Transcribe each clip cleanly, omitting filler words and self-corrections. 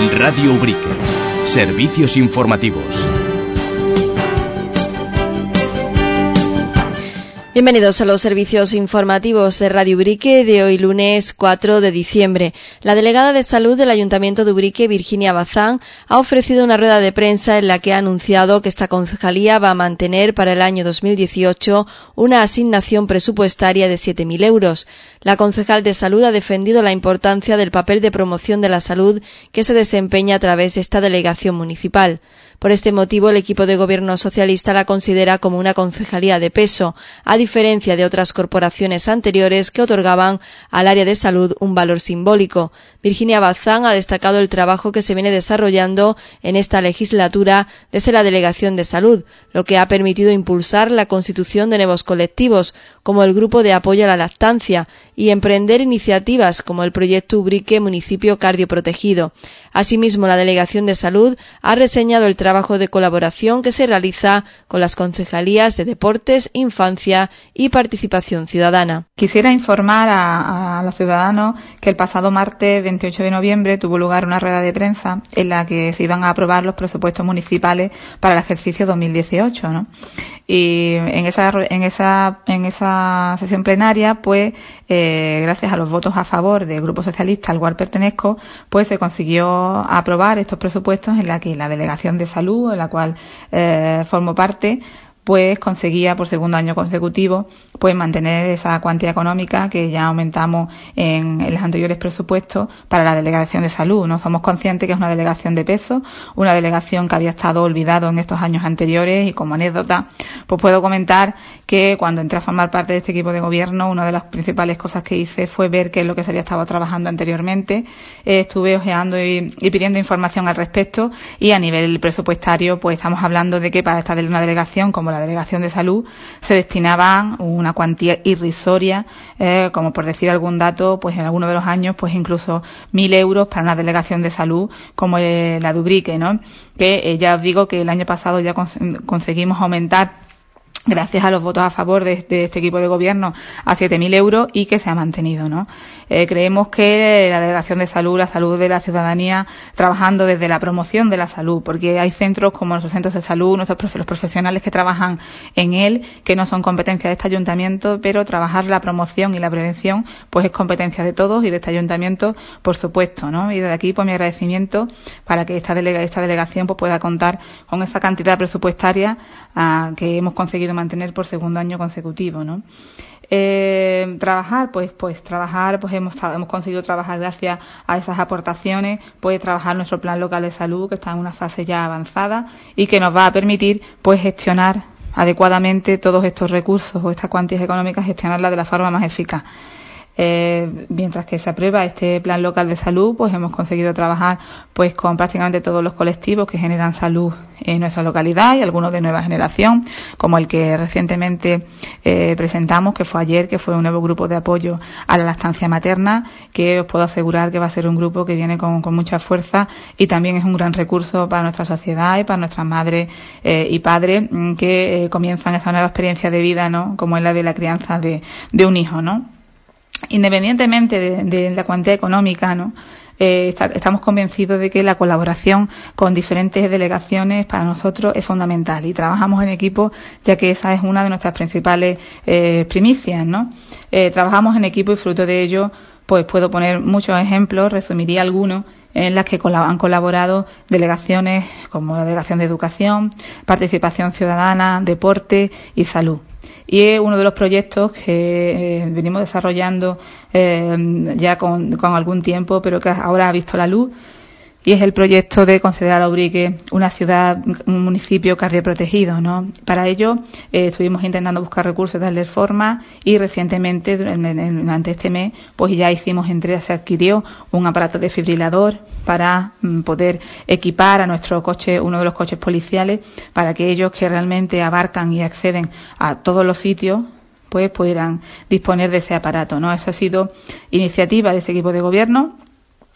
Radio Ubrique. Servicios informativos. Bienvenidos a los servicios informativos de Radio Ubrique de hoy lunes 4 de diciembre. La delegada de Salud del Ayuntamiento de Ubrique, Virginia Bazán, ha ofrecido una rueda de prensa en la que ha anunciado que esta concejalía va a mantener para el año 2018 una asignación presupuestaria de 7.000 euros. La concejal de Salud ha defendido la importancia del papel de promoción de la salud que se desempeña a través de esta delegación municipal. Por este motivo, el equipo de gobierno socialista la considera como una concejalía de peso, a diferencia de otras corporaciones anteriores que otorgaban al área de salud un valor simbólico. Virginia Bazán ha destacado el trabajo que se viene desarrollando en esta legislatura desde la Delegación de Salud, lo que ha permitido impulsar la constitución de nuevos colectivos, como el Grupo de Apoyo a la Lactancia, y emprender iniciativas como el proyecto Ubrique Municipio Cardioprotegido. Asimismo, la Delegación de Salud ha reseñado el trabajo de colaboración que se realiza con las concejalías de Deportes, Infancia y Participación Ciudadana. Quisiera informar a los ciudadanos que el pasado martes 28 de noviembre tuvo lugar una rueda de prensa en la que se iban a aprobar los presupuestos municipales para el ejercicio 2018, ¿no? Y en esa sesión plenaria, pues, gracias a los votos a favor del Grupo Socialista al cual pertenezco, pues se consiguió aprobar estos presupuestos en la que la Delegación de Salud, en la cual formo parte, pues conseguía por segundo año consecutivo pues mantener esa cuantía económica que ya aumentamos en los anteriores presupuestos para la Delegación de Salud. No somos conscientes que es una delegación de peso, una delegación que había estado olvidado en estos años anteriores, y como anécdota pues puedo comentar que cuando entré a formar parte de este equipo de gobierno, una de las principales cosas que hice fue ver qué es lo que se había estado trabajando anteriormente. Estuve ojeando y pidiendo información al respecto, y a nivel presupuestario pues estamos hablando de que para esta una delegación como la Delegación de Salud se destinaban una cuantía irrisoria, como por decir algún dato, pues en algunos de los años pues incluso 1.000 euros para una Delegación de Salud como la de Ubrique, ¿no? Que ya os digo que el año pasado ya conseguimos aumentar, gracias a los votos a favor de este equipo de gobierno, a 7.000 euros, y que se ha mantenido, ¿no? Creemos que la Delegación de Salud, la salud de la ciudadanía, trabajando desde la promoción de la salud, porque hay centros como nuestros centros de salud, los profesionales que trabajan en él, que no son competencia de este ayuntamiento, pero trabajar la promoción y la prevención, pues es competencia de todos y de este ayuntamiento, por supuesto, ¿no? Y desde aquí, pues mi agradecimiento para que esta delegación pues pueda contar con esa cantidad presupuestaria que hemos conseguido mantener por segundo año consecutivo, ¿no? Trabajar, hemos conseguido trabajar gracias a esas aportaciones, pues trabajar nuestro plan local de salud, que está en una fase ya avanzada y que nos va a permitir pues gestionar adecuadamente todos estos recursos o estas cuantías económicas, gestionarlas de la forma más eficaz. Mientras que se aprueba este plan local de salud, pues hemos conseguido trabajar pues con prácticamente todos los colectivos que generan salud en nuestra localidad, y algunos de nueva generación, como el que recientemente presentamos, que fue ayer, que fue un nuevo grupo de apoyo a la lactancia materna, que os puedo asegurar que va a ser un grupo que viene con mucha fuerza, y también es un gran recurso para nuestra sociedad y para nuestras madres y padres que comienzan esa nueva experiencia de vida, ¿no? Como es la de la crianza de un hijo, ¿no? Independientemente de la cuantía económica, ¿no? Estamos convencidos de que la colaboración con diferentes delegaciones para nosotros es fundamental, y trabajamos en equipo, ya que esa es una de nuestras principales primicias, ¿no? Trabajamos en equipo, y fruto de ello pues puedo poner muchos ejemplos, resumiría algunos, en las que han colaborado delegaciones como la Delegación de Educación, Participación Ciudadana, Deporte y Salud. Y es uno de los proyectos que venimos desarrollando ya con algún tiempo, pero que ahora ha visto la luz, y es el proyecto de considerar a Ubrique una ciudad, un municipio cardioprotegido, ¿no? Para ello estuvimos intentando buscar recursos, darles forma, y recientemente, durante este mes, pues ya hicimos entrega, se adquirió un aparato desfibrilador para poder equipar a nuestro coche, uno de los coches policiales, para que ellos que realmente abarcan y acceden a todos los sitios pues pudieran disponer de ese aparato, ¿no? Eso ha sido iniciativa de este equipo de gobierno.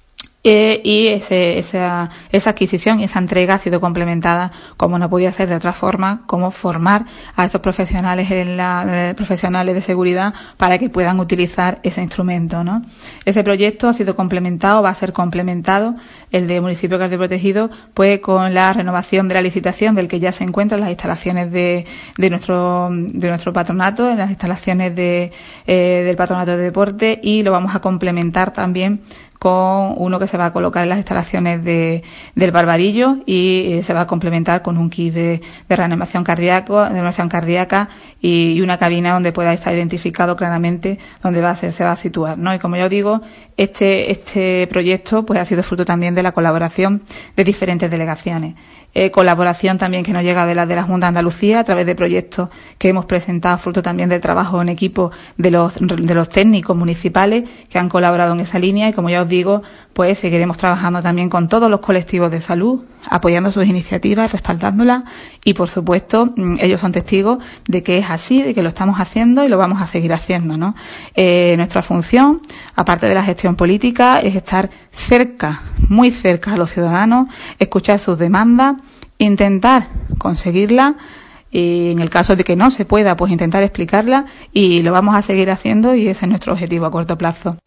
y esa adquisición y esa entrega ha sido complementada, como no podía ser de otra forma, como formar a estos profesionales profesionales de seguridad para que puedan utilizar ese instrumento, ¿no? Ese proyecto ha sido complementado, va a ser complementado, el de municipio cardioprotegido, pues con la renovación de la licitación del que ya se encuentran las instalaciones de nuestro patronato, en las instalaciones del patronato de deporte, y lo vamos a complementar también con uno que se va a colocar en las instalaciones del Barbadillo, y se va a complementar con un kit de reanimación cardíaca y una cabina donde pueda estar identificado claramente dónde se va a situar, ¿no? Y como yo digo, este proyecto pues ha sido fruto también de la colaboración de diferentes delegaciones. Colaboración también que nos llega de la Junta de Andalucía a través de proyectos que hemos presentado, fruto también del trabajo en equipo de los técnicos municipales que han colaborado en esa línea, y como ya os digo, pues seguiremos trabajando también con todos los colectivos de salud, apoyando sus iniciativas, respaldándolas, y por supuesto ellos son testigos de que es así, de que lo estamos haciendo y lo vamos a seguir haciendo, ¿no? Nuestra función, aparte de la gestión política, es estar cerca, muy cerca a los ciudadanos, escuchar sus demandas, intentar conseguirla, y en el caso de que no se pueda, pues intentar explicarla, y lo vamos a seguir haciendo, y ese es nuestro objetivo a corto plazo.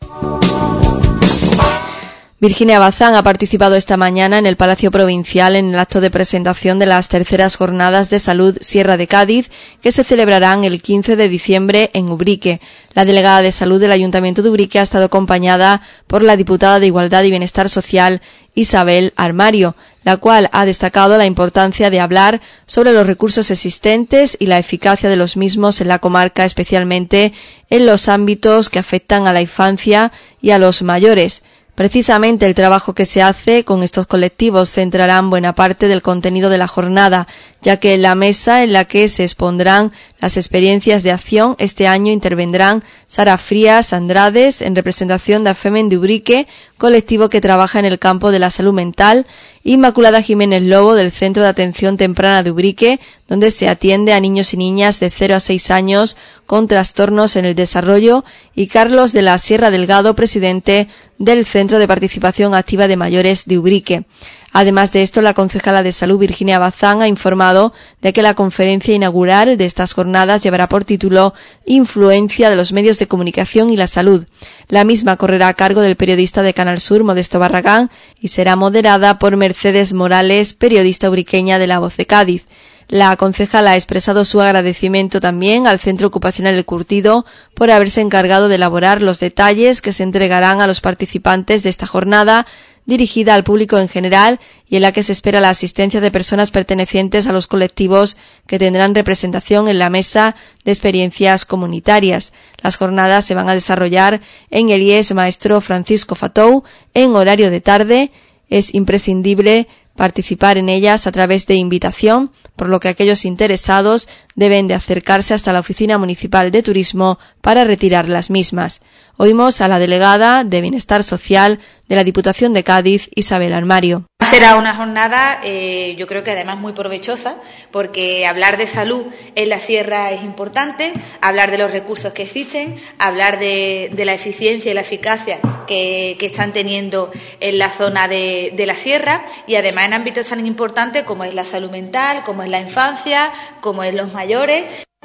Virginia Bazán ha participado esta mañana en el Palacio Provincial en el acto de presentación de las terceras Jornadas de Salud Sierra de Cádiz, que se celebrarán el 15 de diciembre en Ubrique. La delegada de Salud del Ayuntamiento de Ubrique ha estado acompañada por la diputada de Igualdad y Bienestar Social, Isabel Armario, la cual ha destacado la importancia de hablar sobre los recursos existentes y la eficacia de los mismos en la comarca, especialmente en los ámbitos que afectan a la infancia y a los mayores. Precisamente el trabajo que se hace con estos colectivos centrarán buena parte del contenido de la jornada, ya que en la mesa en la que se expondrán las experiencias de acción este año intervendrán Sara Frías Andrades en representación de AFEMEN de Ubrique, colectivo que trabaja en el campo de la salud mental, Inmaculada Jiménez Lobo del Centro de Atención Temprana de Ubrique, donde se atiende a niños y niñas de 0 a 6 años con trastornos en el desarrollo, y Carlos de la Sierra Delgado, presidente del Centro de Participación Activa de Mayores de Ubrique. Además de esto, la concejala de Salud, Virginia Bazán, ha informado de que la conferencia inaugural de estas jornadas llevará por título Influencia de los medios de comunicación y la salud. La misma correrá a cargo del periodista de Canal Sur, Modesto Barragán, y será moderada por Mercedes Morales, periodista ubriqueña de La Voz de Cádiz. La concejala ha expresado su agradecimiento también al Centro Ocupacional El Curtido por haberse encargado de elaborar los detalles que se entregarán a los participantes de esta jornada, dirigida al público en general, y en la que se espera la asistencia de personas pertenecientes a los colectivos que tendrán representación en la mesa de experiencias comunitarias. Las jornadas se van a desarrollar en el IES Maestro Francisco Fatou en horario de tarde. Es imprescindible participar en ellas a través de invitación, por lo que aquellos interesados deben de acercarse hasta la Oficina Municipal de Turismo para retirar las mismas. Oímos a la delegada de Bienestar Social de la Diputación de Cádiz, Isabel Armario. Será una jornada, yo creo que además muy provechosa, porque hablar de salud en la sierra es importante, hablar de los recursos que existen, hablar de la eficiencia y la eficacia que están teniendo en la zona de la sierra, y además en ámbitos tan importantes como es la salud mental, como es la infancia, como es los mayores.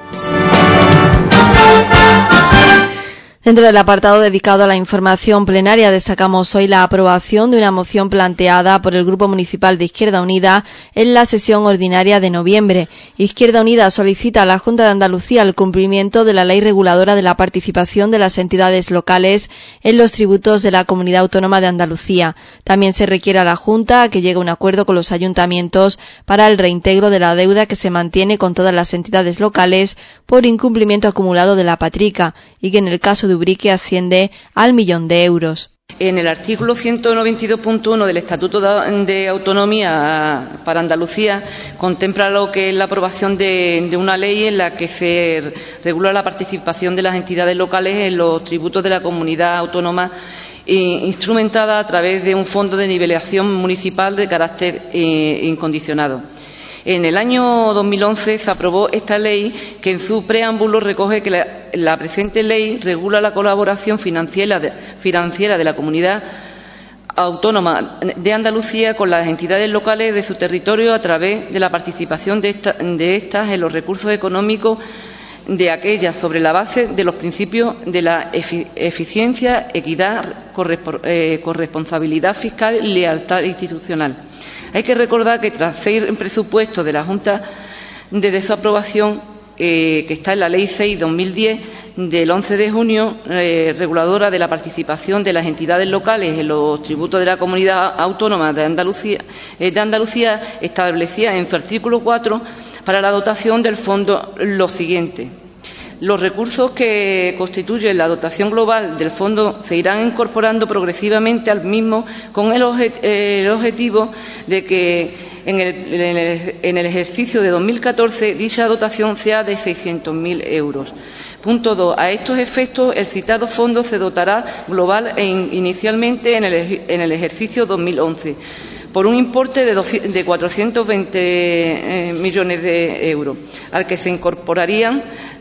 Dentro del apartado dedicado a la información plenaria, destacamos hoy la aprobación de una moción planteada por el Grupo Municipal de Izquierda Unida en la sesión ordinaria de noviembre. Izquierda Unida solicita a la Junta de Andalucía el cumplimiento de la Ley Reguladora de la participación de las entidades locales en los tributos de la Comunidad Autónoma de Andalucía. También se requiere a la Junta que llegue a un acuerdo con los ayuntamientos para el reintegro de la deuda que se mantiene con todas las entidades locales por incumplimiento acumulado de la Patrica, y que en el caso de Ubrique asciende al 1.000.000 de euros. En el artículo 192.1 del Estatuto de Autonomía para Andalucía contempla lo que es la aprobación de una ley en la que se regula la participación de las entidades locales en los tributos de la comunidad autónoma, instrumentada a través de un fondo de nivelación municipal de carácter incondicionado. En el año 2011 se aprobó esta ley, que en su preámbulo recoge que la presente ley regula la colaboración financiera de la comunidad Autónoma de Andalucía con las entidades locales de su territorio a través de la participación de estas en los recursos económicos de aquellas sobre la base de los principios de la eficiencia, equidad, corresponsabilidad fiscal y lealtad institucional. Hay que recordar que tras 6 presupuestos de la Junta, desde su aprobación, que está en la Ley 6/2010, del 11 de junio, reguladora de la participación de las entidades locales en los tributos de la Comunidad Autónoma de Andalucía, establecía en su artículo 4 para la dotación del fondo lo siguiente. Los recursos que constituyen la dotación global del fondo se irán incorporando progresivamente al mismo con el objetivo de que en el ejercicio de 2014 dicha dotación sea de 600.000 euros. Punto 2. A estos efectos, el citado fondo se dotará global inicialmente en el ejercicio 2011 por un importe de 420 millones de euros, al que se incorporarían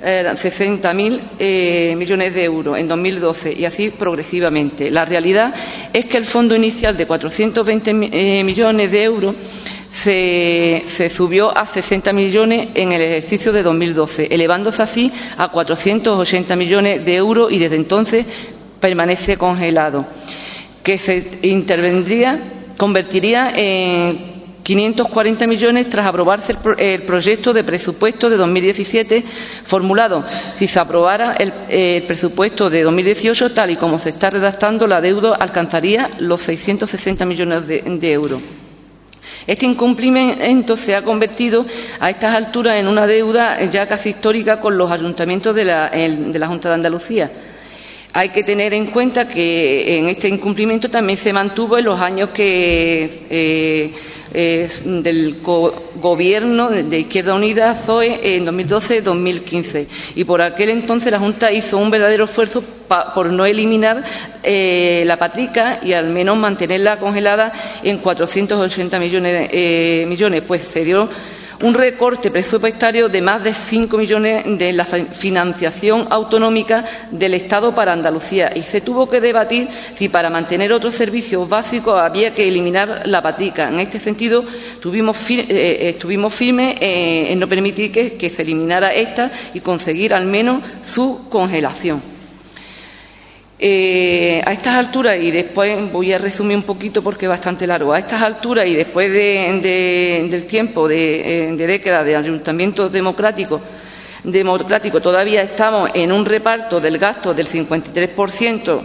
60.000 millones de euros en 2012 y así progresivamente. La realidad es que el fondo inicial de 420 millones de euros se subió a 60 millones en el ejercicio de 2012, elevándose así a 480 millones de euros y desde entonces permanece congelado, que se convertiría en 540 millones tras aprobarse el proyecto de presupuesto de 2017 formulado. Si se aprobara el presupuesto de 2018, tal y como se está redactando, la deuda alcanzaría los 660 millones de euros. Este incumplimiento se ha convertido a estas alturas en una deuda ya casi histórica con los ayuntamientos de la Junta de Andalucía. Hay que tener en cuenta que en este incumplimiento también se mantuvo en los años del Gobierno de Izquierda Unida, PSOE, en 2012-2015. Y por aquel entonces la Junta hizo un verdadero esfuerzo por no eliminar la patrica y al menos mantenerla congelada en 480 millones, pues se dio un recorte presupuestario de más de 5 millones de la financiación autonómica del Estado para Andalucía y se tuvo que debatir si para mantener otros servicios básicos había que eliminar la patrica. En este sentido, estuvimos firmes en no permitir que se eliminara esta y conseguir al menos su congelación. A estas alturas, y después voy a resumir un poquito porque es bastante largo, a estas alturas y después del tiempo de décadas de ayuntamientos democráticos, todavía estamos en un reparto del gasto del 53%,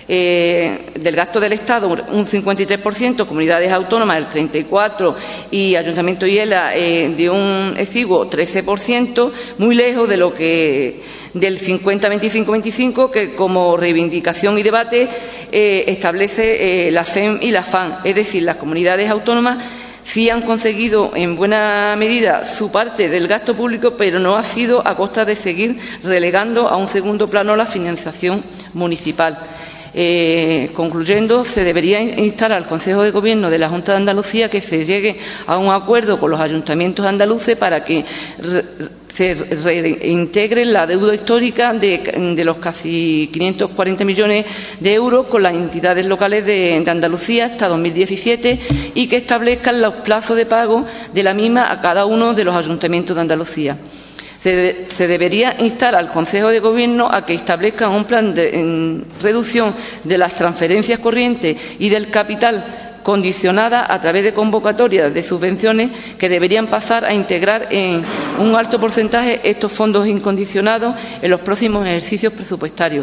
del gasto del Estado, un 53%, comunidades autónomas el 34% y Ayuntamiento y ELA de un exiguo 13%, muy lejos de lo que del 50-25-25 que como reivindicación y debate establece la FEM y la FAN, es decir, las comunidades autónomas sí han conseguido en buena medida su parte del gasto público, pero no ha sido a costa de seguir relegando a un segundo plano la financiación municipal. Concluyendo, se debería instar al Consejo de Gobierno de la Junta de Andalucía que se llegue a un acuerdo con los ayuntamientos andaluces para que se reintegre la deuda histórica de los casi 540 millones de euros con las entidades locales de Andalucía hasta 2017 y que establezcan los plazos de pago de la misma a cada uno de los ayuntamientos de Andalucía. Se debería instar al Consejo de Gobierno a que establezca un plan de reducción de las transferencias corrientes y del capital condicionada a través de convocatorias de subvenciones que deberían pasar a integrar en un alto porcentaje estos fondos incondicionados en los próximos ejercicios presupuestarios.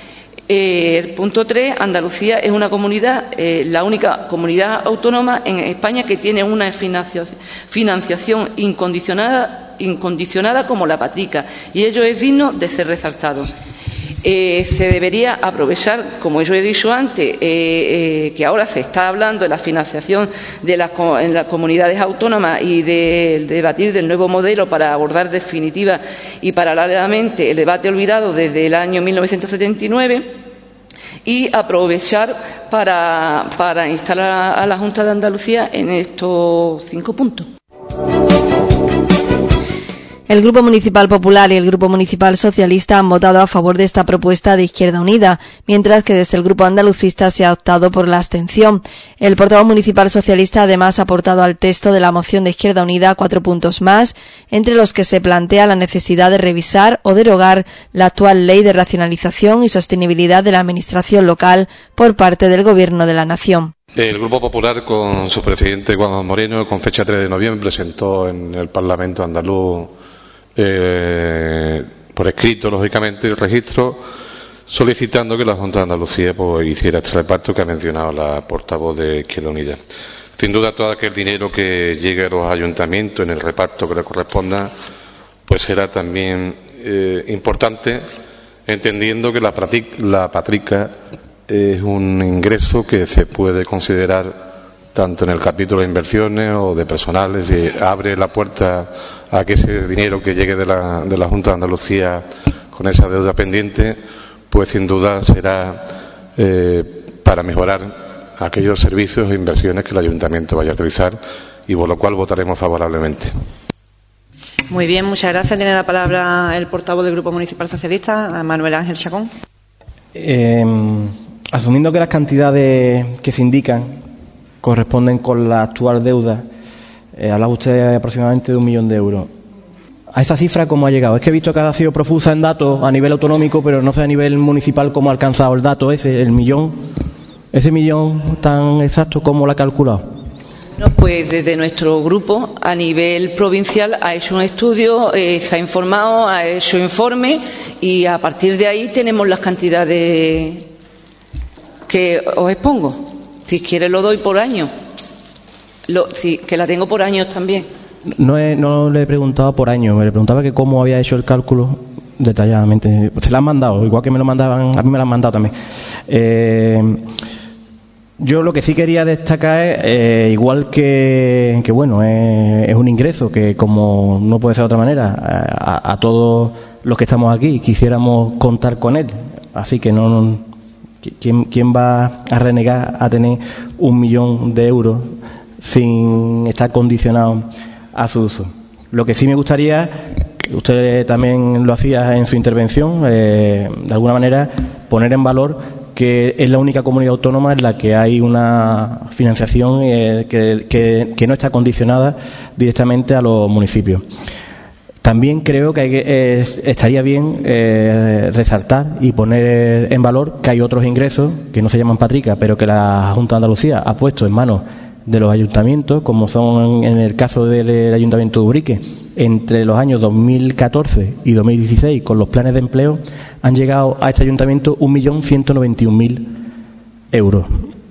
El punto 3, Andalucía es una comunidad, la única comunidad autónoma en España que tiene una financiación incondicionada como la patrica, y ello es digno de ser resaltado. Se debería aprovechar, como yo he dicho antes, que ahora se está hablando de la financiación en las comunidades autónomas y de debatir del nuevo modelo para abordar definitiva y paralelamente el debate olvidado desde el año 1979 y aprovechar para instar a la Junta de Andalucía en estos 5 puntos. El Grupo Municipal Popular y el Grupo Municipal Socialista han votado a favor de esta propuesta de Izquierda Unida, mientras que desde el Grupo Andalucista se ha optado por la abstención. El portavoz municipal socialista además ha aportado al texto de la moción de Izquierda Unida 4 puntos más, entre los que se plantea la necesidad de revisar o derogar la actual Ley de Racionalización y Sostenibilidad de la Administración Local por parte del Gobierno de la Nación. El Grupo Popular, con su presidente Juan Moreno, con fecha 3 de noviembre, presentó en el Parlamento andaluz, por escrito, lógicamente, el registro, solicitando que la Junta de Andalucía hiciera este reparto que ha mencionado la portavoz de Izquierda Unida. Sin duda, todo aquel dinero que llegue a los ayuntamientos en el reparto que le corresponda, pues será también importante, entendiendo que la patrica es un ingreso que se puede considerar tanto en el capítulo de inversiones o de personales, y abre la puerta a que ese dinero que llegue de la Junta de Andalucía con esa deuda pendiente, pues sin duda será para mejorar aquellos servicios e inversiones que el Ayuntamiento vaya a realizar, y por lo cual votaremos favorablemente. Muy bien, muchas gracias. Tiene la palabra el portavoz del Grupo Municipal Socialista, Manuel Ángel Chacón. Asumiendo que las cantidades que se indican corresponden con la actual deuda, hablaba usted aproximadamente de 1 millón de euros. ¿A esa cifra cómo ha llegado? Es que he visto que ha sido profusa en datos a nivel autonómico, pero no sé a nivel municipal cómo ha alcanzado el dato ese, el millón. ¿Ese millón tan exacto cómo lo ha calculado? No, pues desde nuestro grupo a nivel provincial ha hecho un estudio, se ha informado, ha hecho informe, y a partir de ahí tenemos las cantidades que os expongo. Si quiere lo doy por año, que la tengo por años también. No le he preguntado por año, me le preguntaba que cómo había hecho el cálculo detalladamente. Se la han mandado, igual que me lo mandaban, a mí me lo han mandado también. Yo lo que sí quería destacar es, igual que bueno, es un ingreso que, como no puede ser de otra manera, a todos los que estamos aquí quisiéramos contar con él. Así que ¿quién va a renegar a tener 1 millón de euros sin estar condicionado a su uso? Lo que sí me gustaría, usted también lo hacía en su intervención, de alguna manera poner en valor que es la única comunidad autónoma en la que hay una financiación que no está condicionada directamente a los municipios. También creo que estaría bien resaltar y poner en valor que hay otros ingresos que no se llaman patrica, pero que la Junta de Andalucía ha puesto en manos de los ayuntamientos, como son en el caso del Ayuntamiento de Ubrique. Entre los años 2014 y 2016, con los planes de empleo, han llegado a este ayuntamiento 1.191.000 euros.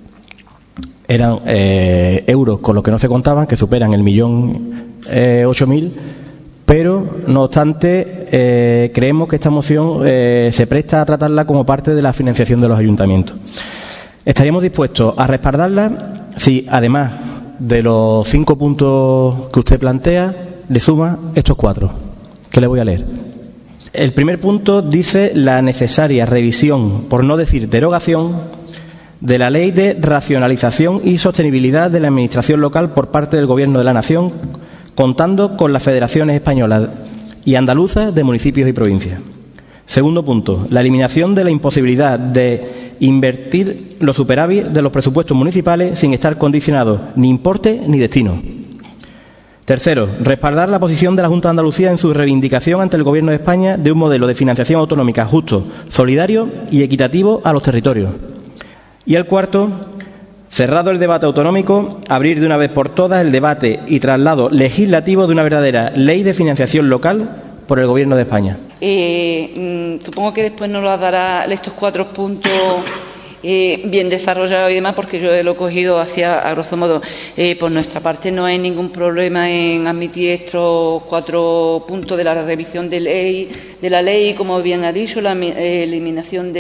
Eran euros con los que no se contaban, que superan el 1.008.000, pero, no obstante, creemos que esta moción se presta a tratarla como parte de la financiación de los ayuntamientos. Estaríamos dispuestos a respaldarla si, además de los 5 puntos que usted plantea, le suma estos 4, que le voy a leer. El primer punto dice la necesaria revisión, por no decir derogación, de la Ley de Racionalización y Sostenibilidad de la Administración Local por parte del Gobierno de la Nación, contando con las federaciones españolas y andaluzas de municipios y provincias. Segundo punto, la eliminación de la imposibilidad de invertir los superávit de los presupuestos municipales sin estar condicionados ni importe ni destino. Tercero, respaldar la posición de la Junta de Andalucía en su reivindicación ante el Gobierno de España de un modelo de financiación autonómica justo, solidario y equitativo a los territorios. Y el cuarto, cerrado el debate autonómico, abrir de una vez por todas el debate y traslado legislativo de una verdadera ley de financiación local por el Gobierno de España. Supongo que después nos lo dará estos 4 puntos bien desarrollados y demás, porque yo lo he cogido a grosso modo. Por nuestra parte no hay ningún problema en admitir estos 4 puntos de la revisión de la ley, como bien ha dicho, la eliminación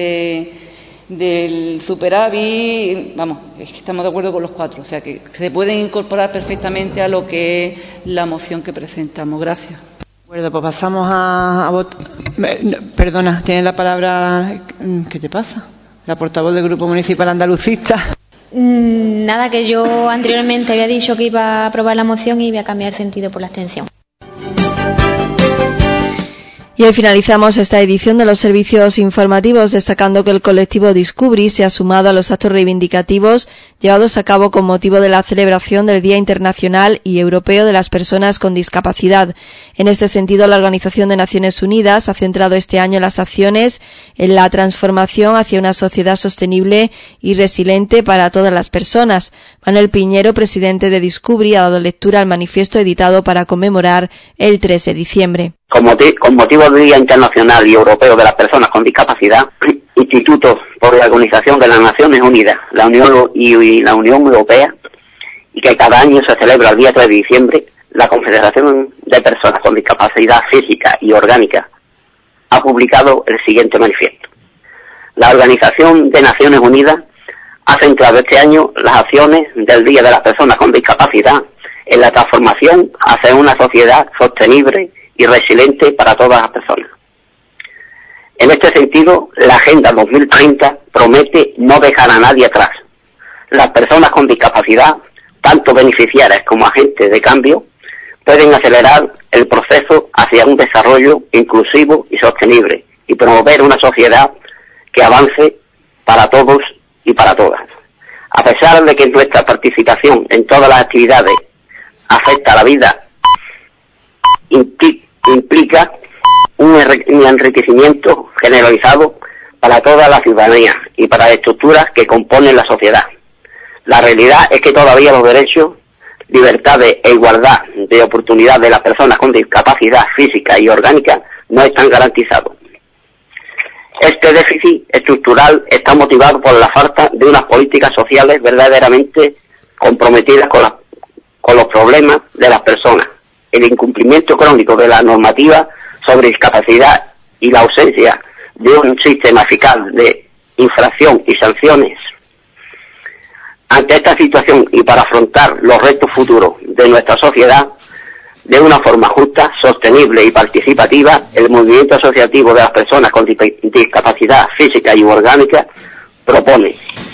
del superávit. Vamos, es que estamos de acuerdo con los 4, o sea que se pueden incorporar perfectamente a lo que es la moción que presentamos. Gracias. Bueno, pues pasamos a votar. Perdona, tiene la palabra. ¿Qué te pasa? La portavoz del Grupo Municipal Andalucista. Nada, que yo anteriormente había dicho que iba a aprobar la moción y iba a cambiar sentido por la abstención. Y hoy finalizamos esta edición de los servicios informativos destacando que el colectivo Discubri se ha sumado a los actos reivindicativos llevados a cabo con motivo de la celebración del Día Internacional y Europeo de las Personas con Discapacidad. En este sentido, la Organización de Naciones Unidas ha centrado este año las acciones en la transformación hacia una sociedad sostenible y resiliente para todas las personas. Manuel Piñero, presidente de Discubri, ha dado lectura al manifiesto editado para conmemorar el 3 de diciembre. Con motivo del Día Internacional y Europeo de las Personas con Discapacidad, institutos por la Organización de las Naciones Unidas, la Unión y la Unión Europea, y que cada año se celebra el día 3 de diciembre, la Confederación de Personas con Discapacidad Física y Orgánica ha publicado el siguiente manifiesto. La Organización de Naciones Unidas ha centrado este año las acciones del Día de las Personas con Discapacidad en la transformación hacia una sociedad sostenible y resiliente para todas las personas. En este sentido, la Agenda 2030 promete no dejar a nadie atrás. Las personas con discapacidad, tanto beneficiarias como agentes de cambio, pueden acelerar el proceso hacia un desarrollo inclusivo y sostenible y promover una sociedad que avance para todos y para todas. A pesar de que nuestra participación en todas las actividades afecta a la vida, implica un enriquecimiento generalizado para toda la ciudadanía y para las estructuras que componen la sociedad. La realidad es que todavía los derechos, libertades e igualdad de oportunidad de las personas con discapacidad física y orgánica no están garantizados. Este déficit estructural está motivado por la falta de unas políticas sociales verdaderamente comprometidas con los problemas de las personas, el incumplimiento crónico de la normativa sobre discapacidad y la ausencia de un sistema eficaz de infracción y sanciones. Ante esta situación y para afrontar los retos futuros de nuestra sociedad de una forma justa, sostenible y participativa, el movimiento asociativo de las personas con discapacidad física y orgánica propone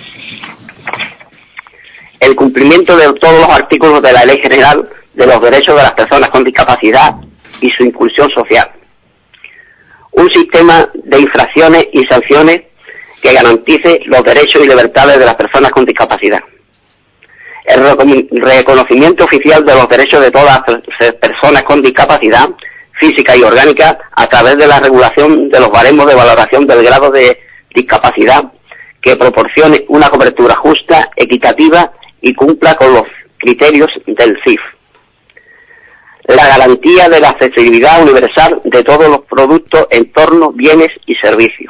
el cumplimiento de todos los artículos de la Ley General de los Derechos de las Personas con Discapacidad y su inclusión social. Un sistema de infracciones y sanciones que garantice los derechos y libertades de las personas con discapacidad. El reconocimiento oficial de los derechos de todas las personas con discapacidad física y orgánica a través de la regulación de los baremos de valoración del grado de discapacidad que proporcione una cobertura justa, equitativa y cumpla con los criterios del CIF. La garantía de la accesibilidad universal de todos los productos, entornos, bienes y servicios.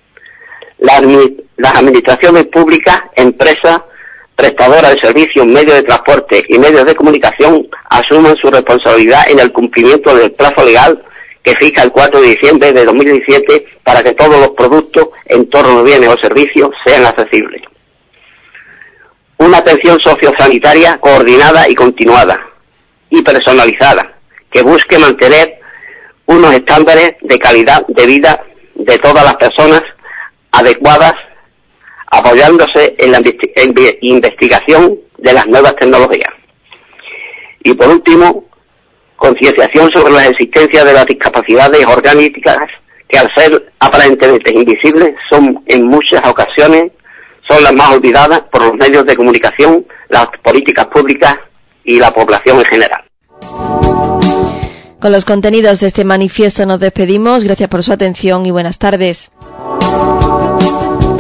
Las administraciones públicas, empresas, prestadoras de servicios, medios de transporte y medios de comunicación asuman su responsabilidad en el cumplimiento del plazo legal que fija el 4 de diciembre de 2017 para que todos los productos, entornos, bienes o servicios sean accesibles. Una atención sociosanitaria coordinada y continuada y personalizada, que busque mantener unos estándares de calidad de vida de todas las personas adecuadas, apoyándose en la investigación de las nuevas tecnologías. Y por último, concienciación sobre la existencia de las discapacidades orgánicas que al ser aparentemente invisibles son en muchas ocasiones son las más olvidadas por los medios de comunicación, las políticas públicas y la población en general. Con los contenidos de este manifiesto nos despedimos. Gracias por su atención y buenas tardes.